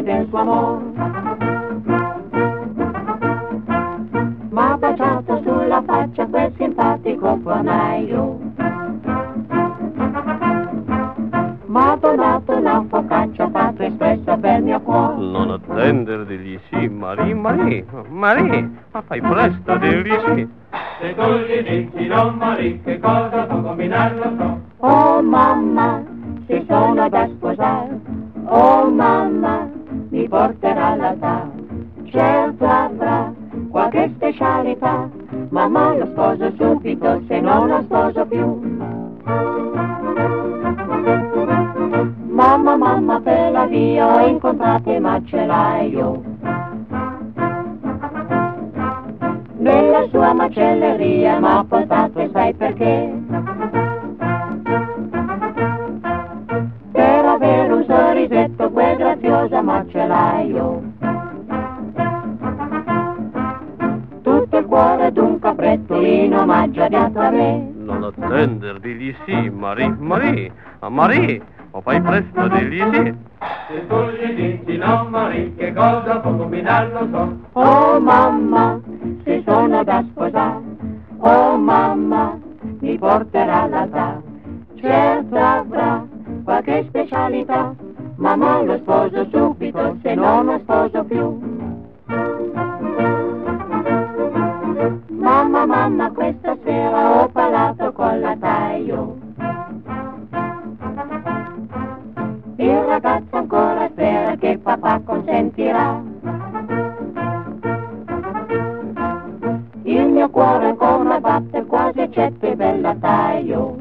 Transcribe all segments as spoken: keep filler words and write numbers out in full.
del suo amor. M'ha baciato sulla faccia quel simpatico fornaio, m'ha donato una focaccia fatta espressa per mio cuore. Non attendere, digli sì, Marie, Marie, Marie, ma fai presto, digli sì. Se tu gli dici no, Marie, che cosa può combinarlo so. Oh mamma, se sono da sposare, oh mamma, mi porterà all'altare. Certo avrà qualche specialità, mamma lo sposo subito, se non lo sposo più. Mamma, mamma, per la via ho incontrato il macellaio, nella sua macelleria m'ha portato e sai perché? Per avere un sorrisetto quel grazioso macellaio. Tutto il cuore d'un caprettolino m'ha già dato a me. Non attendere, digli sì, Marie, Marie, Marie, ma fai presto, digli sì. Se tu gli dici no, Marie, che cosa può combinarlo so. Oh mamma, se sono da sposare, oh mamma, mi porterà all'altare. Certo avrà qualche specialità, mamma lo sposo subito, se non lo sposo più. Mamma, mamma, questa sera ho parlato con la taglio, il ragazzo ancora spera che papà consentirà. Il mio cuore come batte quasi eccetto bella taglio,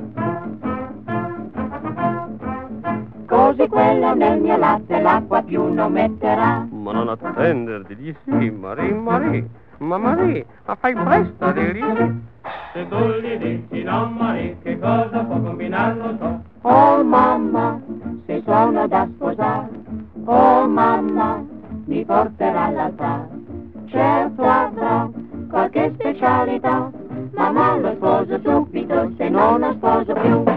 così quello nel mio latte l'acqua più non metterà. Ma non attendere, digli sì, Marie, Marie, ma Marie, ma fai presto, digli sì. Se tu gli dici no, Marie, che cosa può combinarlo so. Oh mamma, se sono da sposare, oh mamma, mi porterà all'altare. Certo avrà qualche specialità, mamma lo sposo subito, se non lo sposo più.